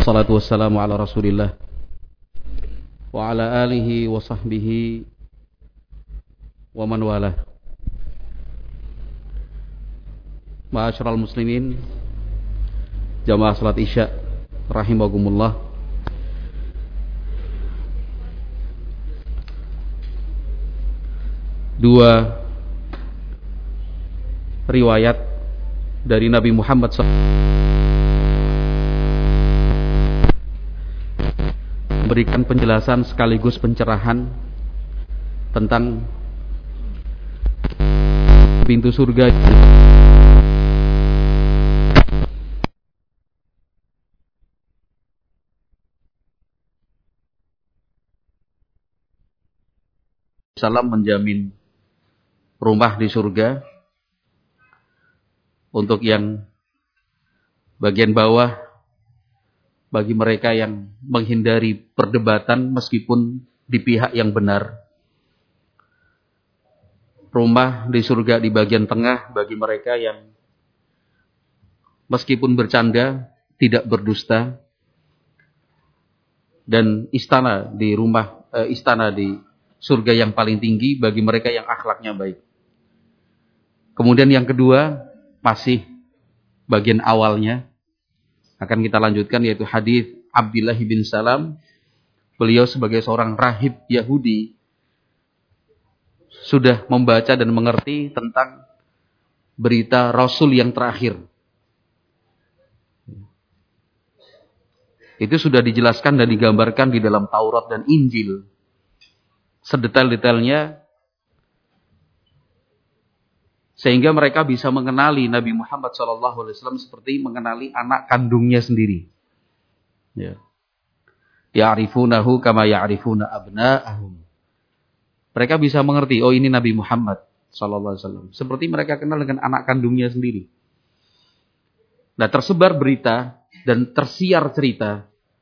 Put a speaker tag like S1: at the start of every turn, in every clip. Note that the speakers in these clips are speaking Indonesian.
S1: Wassalatu wassalamu ala Rasulillah wa ala alihi wa sahbihi wa man walah. Ma'asyiral muslimin, jamaah salat Isya rahimakumullah. Dua riwayat dari Nabi Muhammad memberikan penjelasan sekaligus pencerahan tentang pintu surga. Salam menjamin rumah di surga untuk yang bagian bawah, bagi mereka yang menghindari perdebatan meskipun di pihak yang benar. Rumah di surga di bagian tengah bagi mereka yang meskipun bercanda tidak berdusta. Dan istana di surga yang paling tinggi bagi mereka yang akhlaknya baik. Kemudian yang kedua, masih bagian awalnya akan kita lanjutkan, yaitu hadis Abdullah bin Salam. Beliau sebagai seorang rahib Yahudi sudah membaca dan mengerti tentang berita Rasul yang terakhir. Itu sudah dijelaskan dan digambarkan di dalam Taurat dan Injil sedetail-detailnya, sehingga mereka bisa mengenali Nabi Muhammad SAW seperti mengenali anak kandungnya sendiri. Ya. Ya'rifunahu kama ya'rifuna abna'ahum. Mereka bisa mengerti, oh ini Nabi Muhammad SAW, seperti mereka kenal dengan anak kandungnya sendiri. Nah, tersebar berita dan tersiar cerita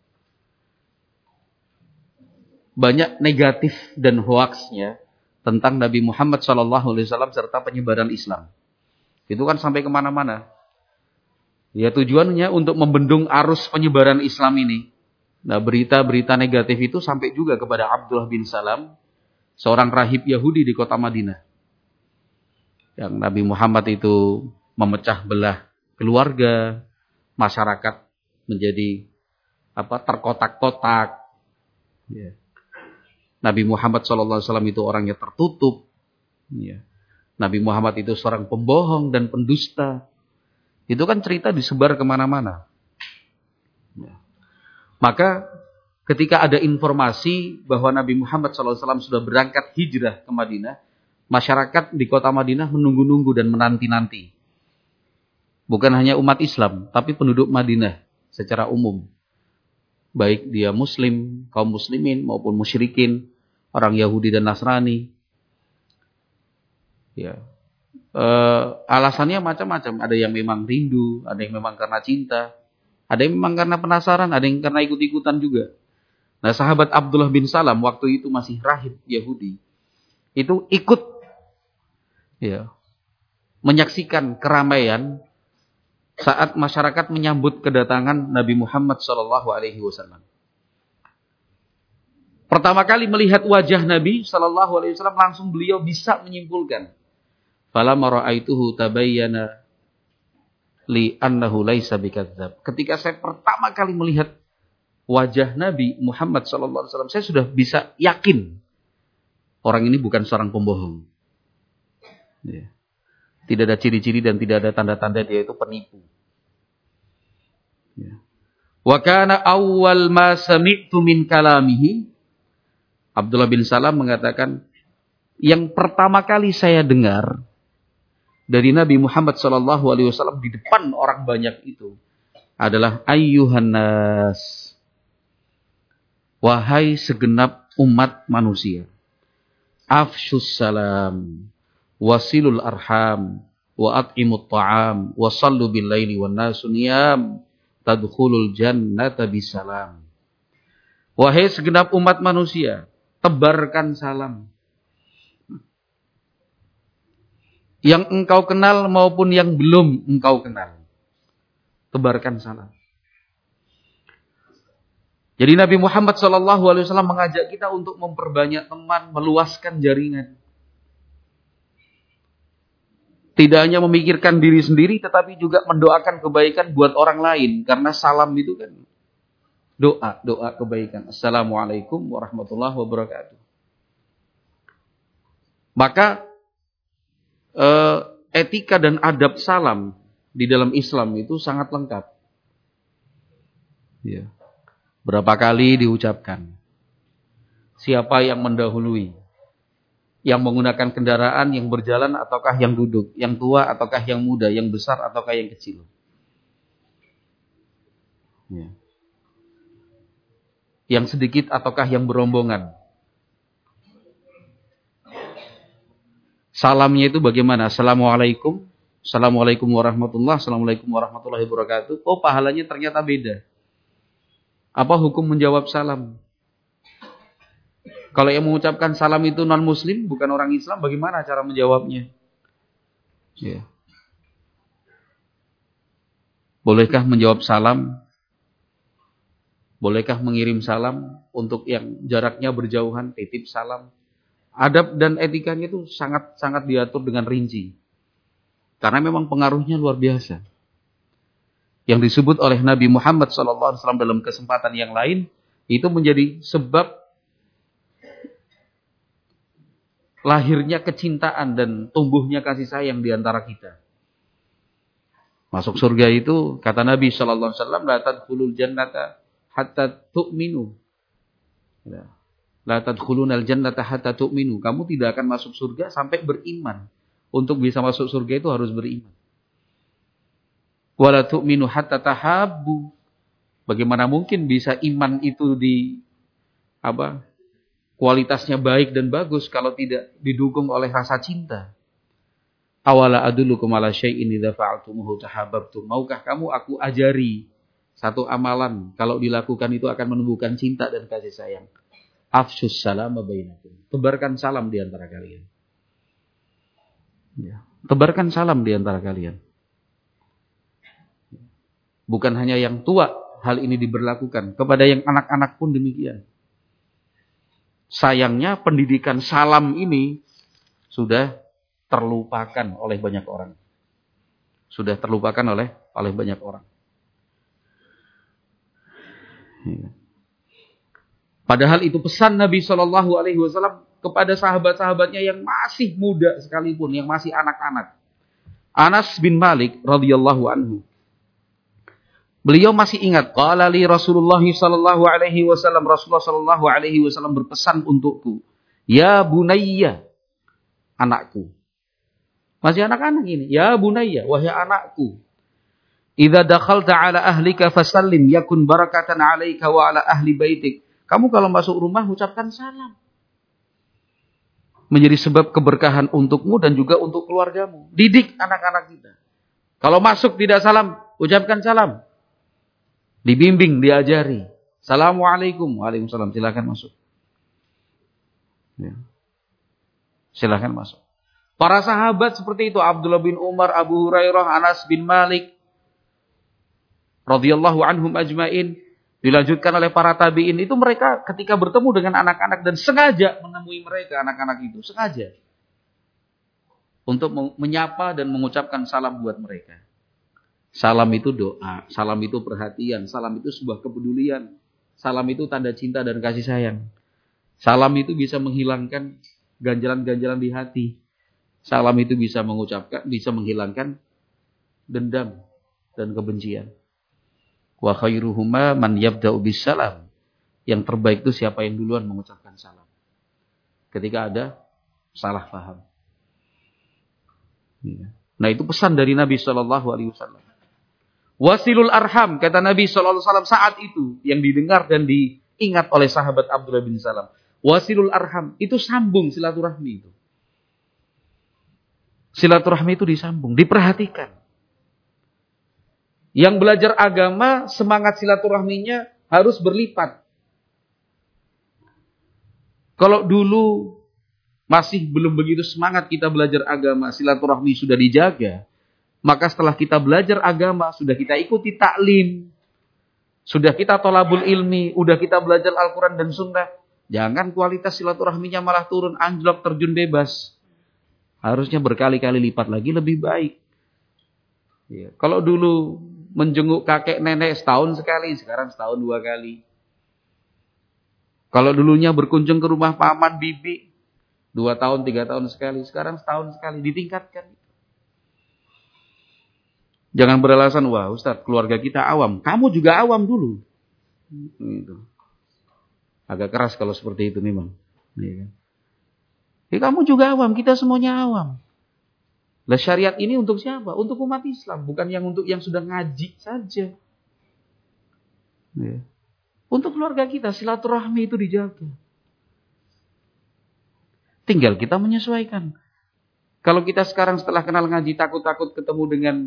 S1: banyak negatif dan hoaxnya tentang Nabi Muhammad SAW serta penyebaran Islam. Itu kan sampai kemana-mana. Ya, tujuannya untuk membendung arus penyebaran Islam ini. Nah, berita-berita negatif itu sampai juga kepada Abdullah bin Salam, seorang rahib Yahudi di kota Madinah. Yang Nabi Muhammad itu memecah belah keluarga, masyarakat menjadi terkotak-kotak. Ya. Nabi Muhammad SAW itu orangnya tertutup. Ya. Nabi Muhammad itu seorang pembohong dan pendusta. Itu kan cerita disebar kemana-mana. Ya. Maka ketika ada informasi bahwa Nabi Muhammad SAW sudah berangkat hijrah ke Madinah, masyarakat di kota Madinah menunggu-nunggu dan menanti-nanti. Bukan hanya umat Islam, tapi penduduk Madinah secara umum. Baik dia muslim, kaum muslimin maupun musyrikin, orang Yahudi dan Nasrani. Ya. Alasannya macam-macam. Ada yang memang rindu, ada yang memang karena cinta, ada yang memang karena penasaran, ada yang karena ikut-ikutan juga. Nah, sahabat Abdullah bin Salam waktu itu masih rahib Yahudi. Itu ikut menyaksikan keramaian saat masyarakat menyambut kedatangan Nabi Muhammad SAW. Pertama kali melihat wajah Nabi SAW, langsung beliau bisa menyimpulkan. Falamma ra'aituhu tabayyana li annahu laisa bikadzdzab. Ketika saya pertama kali melihat wajah Nabi Muhammad SAW, saya sudah bisa yakin orang ini bukan seorang pembohong. Ya. Tidak ada ciri-ciri dan tidak ada tanda-tanda dia itu penipu. Ya. Wa kana awwal ma sami'tu min kalamihi. Abdullah bin Salam mengatakan, yang pertama kali saya dengar dari Nabi Muhammad SAW di depan orang banyak itu adalah ayyuhan nas, wahai segenap umat manusia, afshus salam, wasilul arham, wa at'imut ta'am, wa sallu bil laili wan nasu niyam, tadkhulul jannata bisalam. Wahai segenap umat manusia, tebarkan salam. Yang engkau kenal maupun yang belum engkau kenal, tebarkan salam. Jadi Nabi Muhammad SAW mengajak kita untuk memperbanyak teman, meluaskan jaringan. Tidak hanya memikirkan diri sendiri, tetapi juga mendoakan kebaikan buat orang lain. Karena salam itu kan doa kebaikan. Assalamualaikum warahmatullahi wabarakatuh. Maka etika dan adab salam di dalam Islam itu sangat lengkap. Ya. Berapa kali diucapkan? Siapa yang mendahului? Yang menggunakan kendaraan, yang berjalan ataukah yang duduk? Yang tua ataukah yang muda? Yang besar ataukah yang kecil? Ya. Yang sedikit ataukah yang berombongan? Salamnya itu bagaimana? Assalamualaikum. Assalamualaikum warahmatullahi wabarakatuh. Assalamualaikum warahmatullahi wabarakatuh. Oh, pahalanya ternyata beda. Apa hukum menjawab salam? Kalau yang mengucapkan salam itu non-muslim, bukan orang Islam, bagaimana cara menjawabnya? Ya. Bolehkah menjawab salam? Bolehkah mengirim salam untuk yang jaraknya berjauhan, titip salam? Adab dan etikanya itu sangat diatur dengan rinci. Karena memang pengaruhnya luar biasa. Yang disebut oleh Nabi Muhammad SAW dalam kesempatan yang lain, itu menjadi sebab lahirnya kecintaan dan tumbuhnya kasih sayang di antara kita. Masuk surga itu, kata Nabi SAW, la tadkhulul jannata hatta tu'minu. La tadkhulunal jannata hatta tu'minu. Kamu tidak akan masuk surga sampai beriman. Untuk bisa masuk surga itu harus beriman. Wala tu'minu hatta tahabbu. Bagaimana mungkin bisa iman itu kualitasnya baik dan bagus kalau tidak didukung oleh rasa cinta. Awala adullukum ala syai'in idza fa'altumuhu tahabbtum. Maukah kamu aku ajari satu amalan kalau dilakukan itu akan menumbuhkan cinta dan kasih sayang. Afshus salama bainakum. Tebarkan salam di antara kalian. Ya. Tebarkan salam di antara kalian. Bukan hanya yang tua hal ini diberlakukan, kepada yang anak-anak pun demikian. Sayangnya pendidikan salam ini sudah terlupakan oleh banyak orang. Sudah terlupakan oleh banyak orang. Ya. Padahal itu pesan Nabi SAW kepada sahabat-sahabatnya yang masih muda sekalipun, yang masih anak-anak. Anas bin Malik radhiyallahu anhu. Beliau masih ingat, qala li Rasulullah sallallahu alaihi wasallam, Rasulullah sallallahu alaihi wasallam berpesan untukku, ya bunayya, anakku. Masih anak-anak ini, ya bunayya, wahai anakku. Idza dakhalta ala ahlika fasallim yakun barakatan 'alaika wa 'ala ahli baitik. Kamu kalau masuk rumah ucapkan salam. Menjadi sebab keberkahan untukmu dan juga untuk keluargamu. Didik anak-anak kita. Kalau masuk tidak salam, ucapkan salam. Dibimbing, diajari. Assalamualaikum. Waalaikumsalam. Silakan masuk. Ya. Silakan masuk. Para sahabat seperti itu. Abdullah bin Umar, Abu Hurairah, Anas bin Malik. Radhiyallahu anhum ajmain. Dilanjutkan oleh para tabi'in. Itu mereka ketika bertemu dengan anak-anak dan sengaja menemui mereka, anak-anak itu. Sengaja. Untuk menyapa dan mengucapkan salam buat mereka. Salam itu doa, salam itu perhatian, salam itu sebuah kepedulian. Salam itu tanda cinta dan kasih sayang. Salam itu bisa menghilangkan ganjalan-ganjalan di hati. Salam itu bisa menghilangkan dendam dan kebencian. Wa khairuhuma man yabda'u bis salam. Yang terbaik itu siapa yang duluan mengucapkan salam. Ketika ada salah paham. Nah, itu pesan dari Nabi SAW. Wasilul arham, kata Nabi SAW saat itu, yang didengar dan diingat oleh sahabat Abdullah bin Salam. Wasilul arham, itu sambung silaturahmi itu. Silaturahmi itu disambung, diperhatikan. Yang belajar agama, semangat silaturahminya harus berlipat. Kalau dulu masih belum begitu semangat kita belajar agama, silaturahmi sudah dijaga. Maka setelah kita belajar agama, sudah kita ikuti taklim, Sudah kita tolabul ilmi, udah kita belajar Al-Quran dan Sunnah. Jangan kualitas silaturahminya malah turun, anjlok, terjun bebas. Harusnya berkali-kali lipat lagi lebih baik. Ya. Kalau dulu menjenguk kakek nenek setahun sekali, sekarang setahun 2 kali. Kalau dulunya berkunjung ke rumah paman bibi 2 tahun 3 tahun sekali, sekarang setahun sekali, ditingkatkan. Jangan beralasan, wah Ustaz, keluarga kita awam. Kamu juga awam dulu. Gitu. Agak keras kalau seperti itu memang. Ya, kamu juga awam, kita semuanya awam. Lah syariat ini untuk siapa? Untuk umat Islam, bukan untuk yang sudah ngaji saja. Ya. Untuk keluarga kita, silaturahmi itu dijaga. Tinggal kita menyesuaikan. Kalau kita sekarang setelah kenal ngaji takut-takut ketemu dengan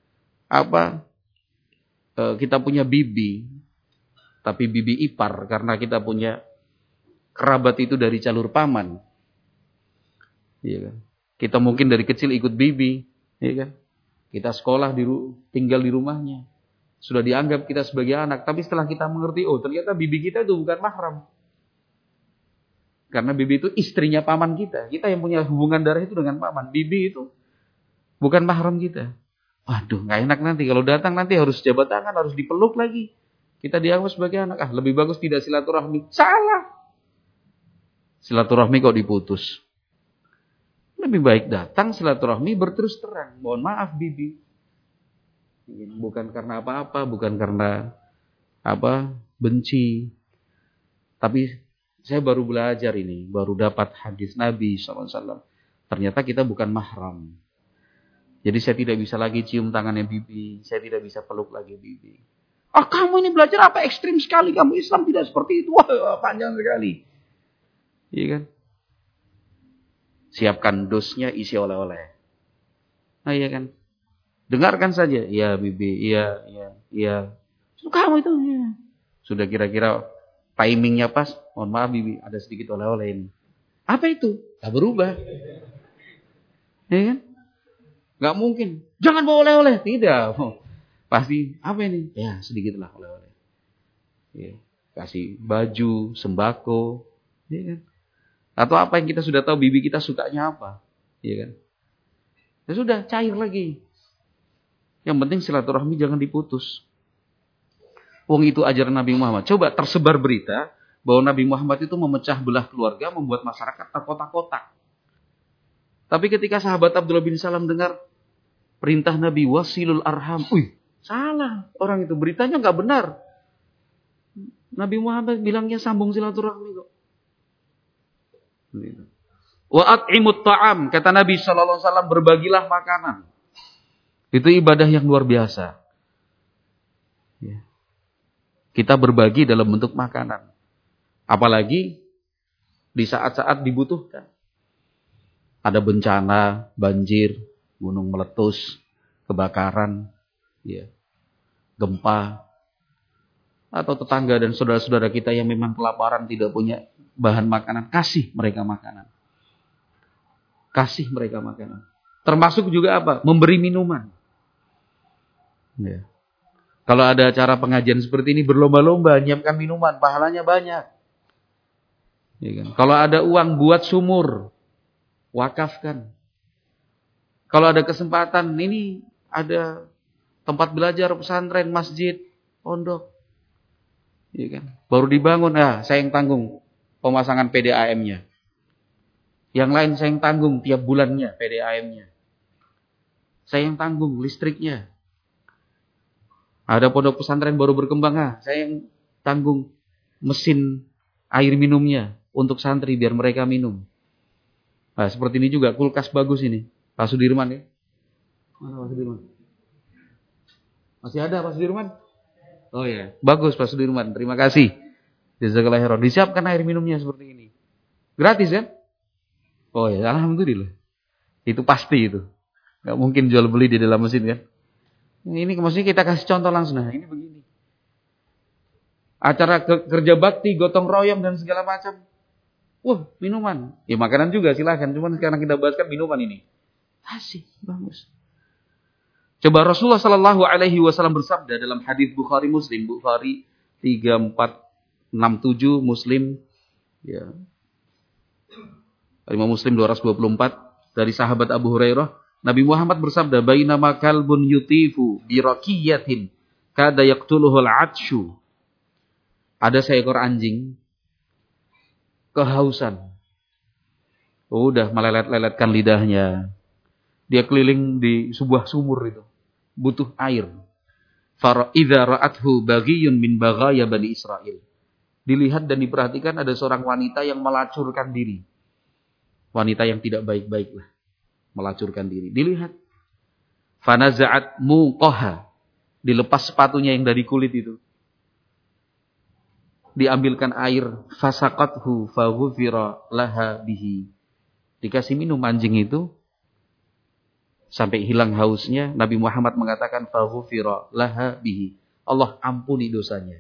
S1: kita punya bibi, tapi bibi ipar karena kita punya kerabat itu dari jalur paman. Iya kan? Kita mungkin dari kecil ikut bibi, iya kan? Kita sekolah tinggal di rumahnya. Sudah dianggap kita sebagai anak, tapi setelah kita mengerti, oh ternyata bibi kita itu bukan mahram. Karena bibi itu istrinya paman kita. Kita yang punya hubungan darah itu dengan paman. Bibi itu bukan mahram kita. Waduh, gak enak nanti. Kalau datang nanti harus jabat tangan, harus dipeluk lagi. Kita dianggap sebagai anak. Lebih bagus tidak silaturahmi. Salah. Silaturahmi kok diputus. Lebih baik datang silaturahmi berterus terang. Mohon maaf bibi. Bukan karena apa-apa, bukan karena benci. Tapi saya baru belajar ini, baru dapat hadis Nabi SAW. Ternyata kita bukan mahram. Jadi saya tidak bisa lagi cium tangannya bibi, saya tidak bisa peluk lagi bibi. Kamu ini belajar apa ekstrim sekali, kamu Islam tidak seperti itu. Wah, panjang sekali. Iya kan? Siapkan dosnya, isi oleh-oleh. Nah iya kan? Dengarkan saja. Iya bibi, iya. Kamu itu ya. Sudah kira-kira timingnya pas. Mohon maaf bibi, ada sedikit oleh-oleh ini. Apa itu? Tak berubah. Iya kan? Gak mungkin. Jangan bawa oleh-oleh. Tidak. Pasti apa ini? Ya sedikitlah oleh-oleh. Ya. Kasih baju, sembako. Ya kan? Atau apa yang kita sudah tahu bibi kita sukanya apa. Ya kan? Ya sudah, cair lagi. Yang penting silaturahmi jangan diputus. Wong itu ajaran Nabi Muhammad. Coba tersebar berita bahwa Nabi Muhammad itu memecah belah keluarga, membuat masyarakat terkotak-kotak. Tapi ketika sahabat Abdullah bin Salam dengar perintah Nabi wasilul arham, salah orang itu, beritanya nggak benar. Nabi Muhammad bilangnya sambung silaturahmi kok. Wa at'imut ta'am, kata Nabi SAW, berbagilah makanan. Itu ibadah yang luar biasa. Ya. Kita berbagi dalam bentuk makanan. Apalagi di saat-saat dibutuhkan. Ada bencana, banjir, gunung meletus, kebakaran, ya, gempa, atau tetangga dan saudara-saudara kita yang memang kelaparan, tidak punya bahan makanan, kasih mereka makanan. Kasih mereka makanan. Termasuk juga apa? Memberi minuman. Ya. Kalau ada acara pengajian seperti ini, berlomba-lomba nyiapkan minuman, pahalanya banyak. Ya kan? Kalau ada uang buat sumur, wakafkan. Kalau ada kesempatan, ini ada tempat belajar, pesantren, masjid, pondok. Ya kan? Baru dibangun, saya yang tanggung pemasangan PDAM-nya. Yang lain saya yang tanggung tiap bulannya PDAM-nya. Saya yang tanggung listriknya. Ada pondok pesantren baru berkembang, saya yang tanggung mesin air minumnya untuk santri biar mereka minum. Nah, seperti ini juga kulkas bagus ini. Pak Sudirman ya. Mana Pak Sudirman? Masih ada Pak Sudirman? Oh ya, bagus Pak Sudirman. Terima kasih. Jazakallahu khairan. Disiapkan air minumnya seperti ini. Gratis kan? Oh ya, alhamdulillah. Itu pasti itu. Gak mungkin jual beli di dalam mesin kan? Ini maksudnya kita kasih contoh langsung. Nah, ini begini. Acara kerja bakti, gotong royong dan segala macam. Wah, minuman. Ya makanan juga silakan. Cuman sekarang kita bahaskan minuman ini. Kasih, bagus. Coba Rasulullah SAW bersabda dalam hadis Bukhari Muslim. Bukhari 3467, Muslim ya. Imam Muslim 224 dari sahabat Abu Hurairah, Nabi Muhammad bersabda, "Bainama kalbun yutifu bi raqiyatin kada yaqtuluhu al-'atshu." Ada seekor anjing kehausan. Udah melelet-leletkan lidahnya. Dia keliling di sebuah sumur itu. Butuh air. Fa idza ra'athu baghiyun min baghaya Bani Israil. Dilihat dan diperhatikan ada seorang wanita yang melacurkan diri. Wanita yang tidak baik-baik lah. Melacurkan diri. Dilihat. Fanaza'at muqaha. Dilepas sepatunya yang dari kulit itu. Diambilkan air. Fasaqathu faghufira laha bihi. Dikasih minum anjing itu. Sampai hilang hausnya. Nabi Muhammad mengatakan faghufira laha bihi. Allah ampuni dosanya.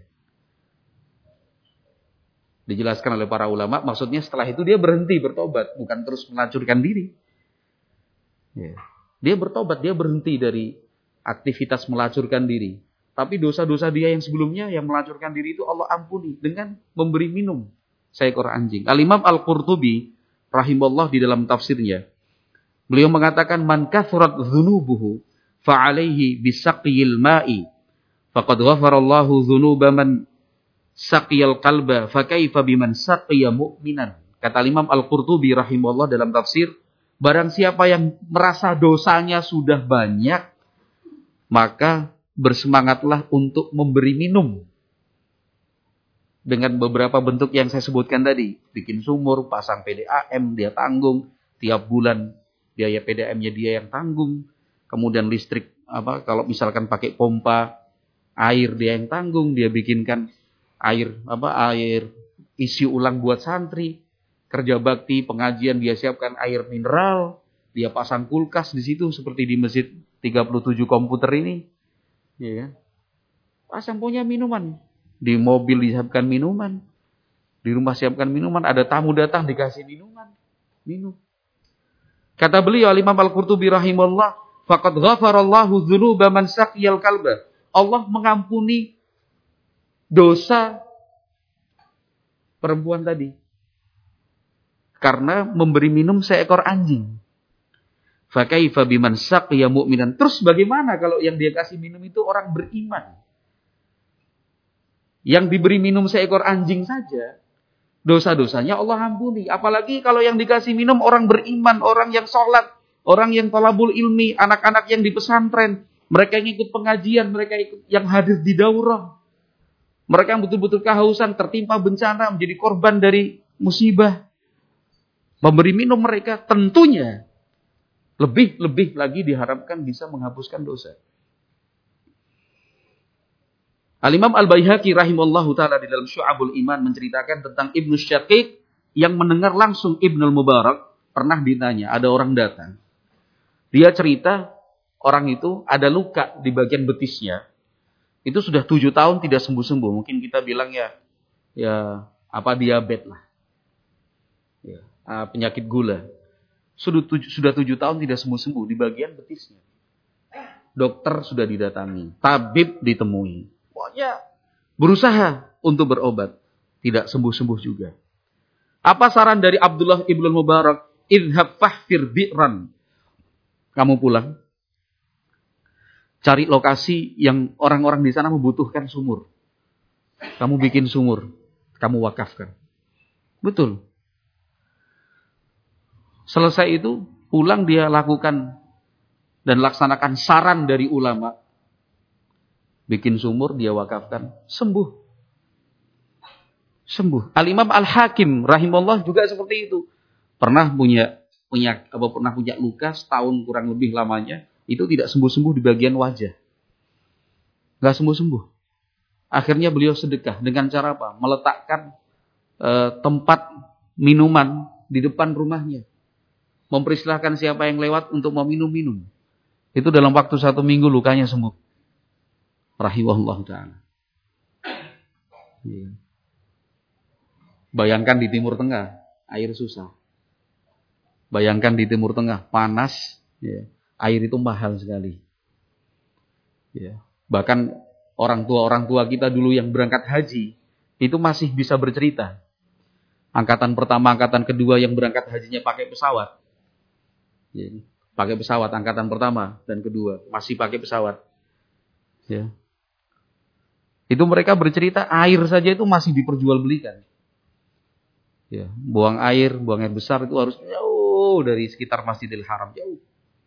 S1: Dijelaskan oleh para ulama, maksudnya setelah itu dia berhenti bertobat, bukan terus melacurkan diri. Ya. Dia bertobat, dia berhenti dari aktivitas melacurkan diri. Tapi dosa-dosa dia yang sebelumnya, yang melacurkan diri itu Allah ampuni dengan memberi minum seekor anjing. Al-Imam Al-Qurtubi, rahimahullah di dalam tafsirnya, beliau mengatakan, "Man kathurat dhunubuhu, fa'alaihi bisaqiyil ma'i, faqad ghafarallahu dhunuba man saqiyal qalba fakaifa biman saqiya mu'minan." Kata Imam Al-Qurtubi rahimahullah dalam tafsir, barang siapa yang merasa dosanya sudah banyak, maka bersemangatlah untuk memberi minum dengan beberapa bentuk yang saya sebutkan tadi. Bikin sumur, pasang PDAM, dia tanggung tiap bulan, biaya PDAM-nya dia yang tanggung. Kemudian listrik kalau misalkan pakai pompa air dia yang tanggung, dia bikinkan air isi ulang buat santri, kerja bakti, pengajian dia siapkan air mineral, dia pasang kulkas di situ seperti di masjid 37 komputer ini, ya kan? Pasang punya minuman, di mobil disiapkan minuman, di rumah siapkan minuman, ada tamu datang dikasih minuman, minum. Kata beliau Imam Al-Qurtubi rahimahullah, faqad ghafarallahu dzunuba man saqiyal kalba. Allah mengampuni dosa perempuan tadi karena memberi minum seekor anjing. Fa kaifa biman saqiya mu'minan. Terus bagaimana kalau yang dia kasih minum itu orang beriman? Yang diberi minum seekor anjing saja, dosa-dosanya Allah ampuni. Apalagi kalau yang dikasih minum orang beriman, orang yang sholat, orang yang thalabul ilmi, anak-anak yang di pesantren, mereka yang ikut pengajian, mereka yang hadir di daurah. Mereka yang betul-betul kehausan, tertimpa bencana, menjadi korban dari musibah. Memberi minum mereka tentunya lebih lagi diharapkan bisa menghapuskan dosa. Al-Imam Al-Baihaqi rahimahullahu ta'ala di dalam Syu'abul Iman menceritakan tentang Ibnu Syaqiq yang mendengar langsung Ibnul Mubarak. Pernah ditanya, ada orang datang. Dia cerita, orang itu ada luka di bagian betisnya. Itu sudah 7 tahun tidak sembuh-sembuh. Mungkin kita bilang diabetes lah. Ya, penyakit gula. Sudah 7 tahun tidak sembuh-sembuh di bagian betisnya. Dokter sudah didatangi. Tabib ditemui. Pokoknya berusaha untuk berobat. Tidak sembuh-sembuh juga. Apa saran dari Abdullah ibn Mubarak? Idhab fahfir bi'ran. Kamu pulang. Cari lokasi yang orang-orang di sana membutuhkan sumur. Kamu bikin sumur. Kamu wakafkan. Betul. Selesai itu, pulang dia lakukan dan laksanakan saran dari ulama. Bikin sumur, dia wakafkan. Sembuh. Al-Imam Al-Hakim rahimahullah juga seperti itu. Pernah punya luka setahun kurang lebih lamanya. Itu tidak sembuh-sembuh di bagian wajah. Nggak sembuh-sembuh. Akhirnya beliau sedekah. Dengan cara apa? Meletakkan tempat minuman di depan rumahnya. Mempersilahkan siapa yang lewat untuk mau minum-minum. Itu dalam waktu 1 minggu lukanya sembuh. Rahimahullah ta'ala. Bayangkan di Timur Tengah, air susah. Bayangkan di Timur Tengah, panas. Air itu mahal sekali. Bahkan orang tua kita dulu yang berangkat haji, itu masih bisa bercerita. Angkatan pertama, angkatan kedua yang berangkat hajinya pakai pesawat. Ya, pakai pesawat, angkatan pertama dan kedua, masih pakai pesawat. Ya. Itu mereka bercerita, air saja itu masih diperjualbelikan. Ya, buang air besar itu harus jauh dari sekitar Masjidil Haram, jauh.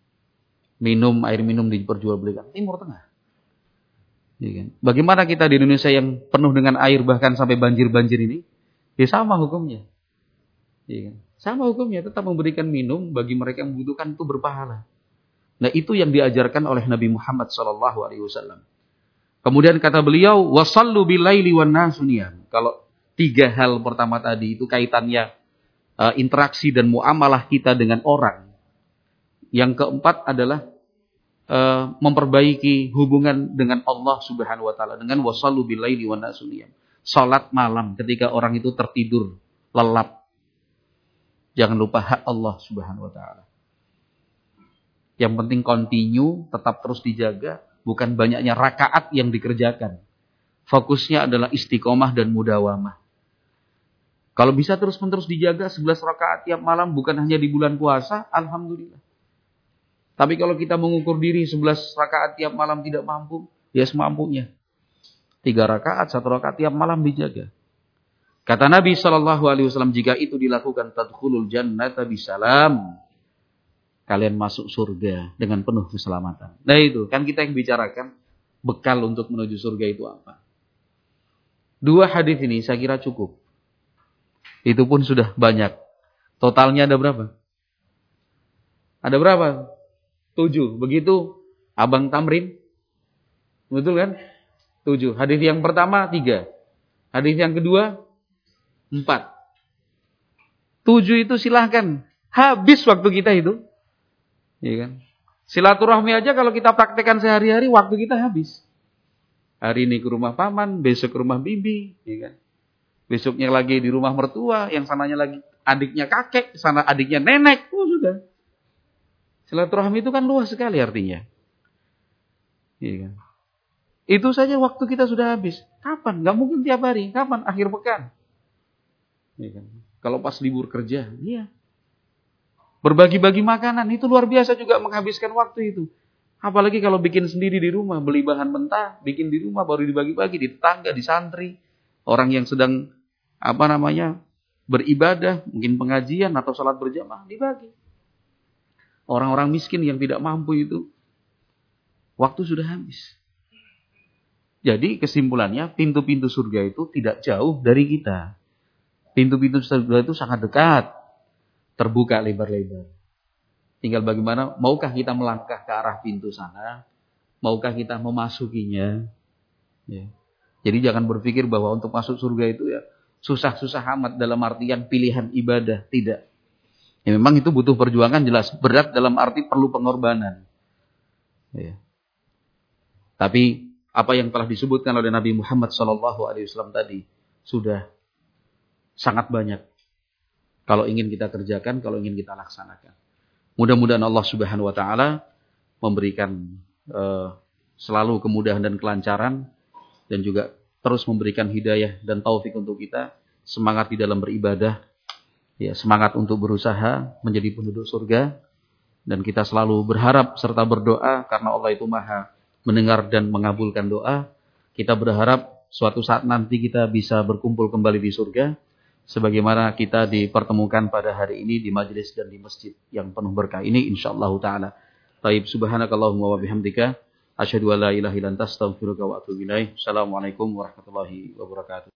S1: Air minum diperjualbelikan. Timur Tengah. Ya kan? Bagaimana kita di Indonesia yang penuh dengan air bahkan sampai banjir-banjir ini? Ya sama hukumnya. Ya kan? Sama hukumnya, tetap memberikan minum bagi mereka yang membutuhkan itu berpahala. Nah, itu yang diajarkan oleh Nabi Muhammad SAW. Kemudian kata beliau, wasallu bilaili wan nasu niyam. Kalau 3 hal pertama tadi itu kaitannya interaksi dan muamalah kita dengan orang. Yang keempat adalah memperbaiki hubungan dengan Allah Subhanahu wa taala dengan wasallu bilaili wan nasu niyam. Salat malam ketika orang itu tertidur lelap. Jangan lupa hak Allah Subhanahu wa taala. Yang penting continue, tetap terus dijaga, bukan banyaknya rakaat yang dikerjakan. Fokusnya adalah istiqomah dan mudawamah. Kalau bisa terus-menerus dijaga 11 rakaat tiap malam, bukan hanya di bulan puasa, alhamdulillah. Tapi kalau kita mengukur diri 11 rakaat tiap malam tidak mampu, ya semampunya. 3 rakaat, 1 rakaat tiap malam dijaga. Kata Nabi SAW, jika itu dilakukan, tadkhulul jannata bisalam. Kalian masuk surga dengan penuh keselamatan. Nah itu, kan kita yang bicarakan bekal untuk menuju surga itu apa. 2 hadis ini saya kira cukup. Itu pun sudah banyak. Totalnya ada berapa? Ada berapa? 7. Begitu Abang Tamrin? Betul kan? 7. Hadis yang pertama 3. Hadis yang kedua 4. 7 itu silahkan. Habis waktu kita itu. Iya kan? Silaturahmi aja kalau kita praktekkan sehari-hari, waktu kita habis. Hari ini ke rumah paman, besok ke rumah bibi, iya kan? Besoknya lagi di rumah mertua, yang sananya lagi adiknya kakek, sana adiknya nenek. Oh sudah. Silaturahmi itu kan luas sekali artinya. Iya kan? Itu saja waktu kita sudah habis. Kapan? Gak mungkin tiap hari. Kapan? Akhir pekan. Iya kan? Kalau pas libur kerja, iya. Berbagi-bagi makanan, itu luar biasa juga menghabiskan waktu itu. Apalagi kalau bikin sendiri di rumah, beli bahan mentah, bikin di rumah, baru dibagi-bagi di tetangga, di santri. Orang yang sedang beribadah, mungkin pengajian atau sholat berjamaah, dibagi. Orang-orang miskin yang tidak mampu itu, waktu sudah habis. Jadi kesimpulannya, pintu-pintu surga itu tidak jauh dari kita. Pintu-pintu surga itu sangat dekat, terbuka lebar-lebar. Tinggal bagaimana, maukah kita melangkah ke arah pintu sana, maukah kita memasukinya. Ya. Jadi jangan berpikir bahwa untuk masuk surga itu ya susah-susah amat dalam artian pilihan ibadah. Tidak. Ya, memang itu butuh perjuangan jelas. Berat dalam arti perlu pengorbanan. Ya. Tapi apa yang telah disebutkan oleh Nabi Muhammad SAW tadi sudah sangat banyak. Kalau ingin kita kerjakan, kalau ingin kita laksanakan. Mudah-mudahan Allah Subhanahu wa taala memberikan selalu kemudahan dan kelancaran dan juga terus memberikan hidayah dan taufik untuk kita, semangat di dalam beribadah, ya, semangat untuk berusaha menjadi penduduk surga, dan kita selalu berharap serta berdoa karena Allah itu Maha mendengar dan mengabulkan doa. Kita berharap suatu saat nanti kita bisa berkumpul kembali di surga sebagaimana kita dipertemukan pada hari ini di majelis dan di masjid yang penuh berkah ini insyaallah taala. Baik, subhanakallahumma wa bihamdika asyhadu an la ilaha illa anta astaghfiruka wa atubu ilaik. Assalamualaikum warahmatullahi wabarakatuh.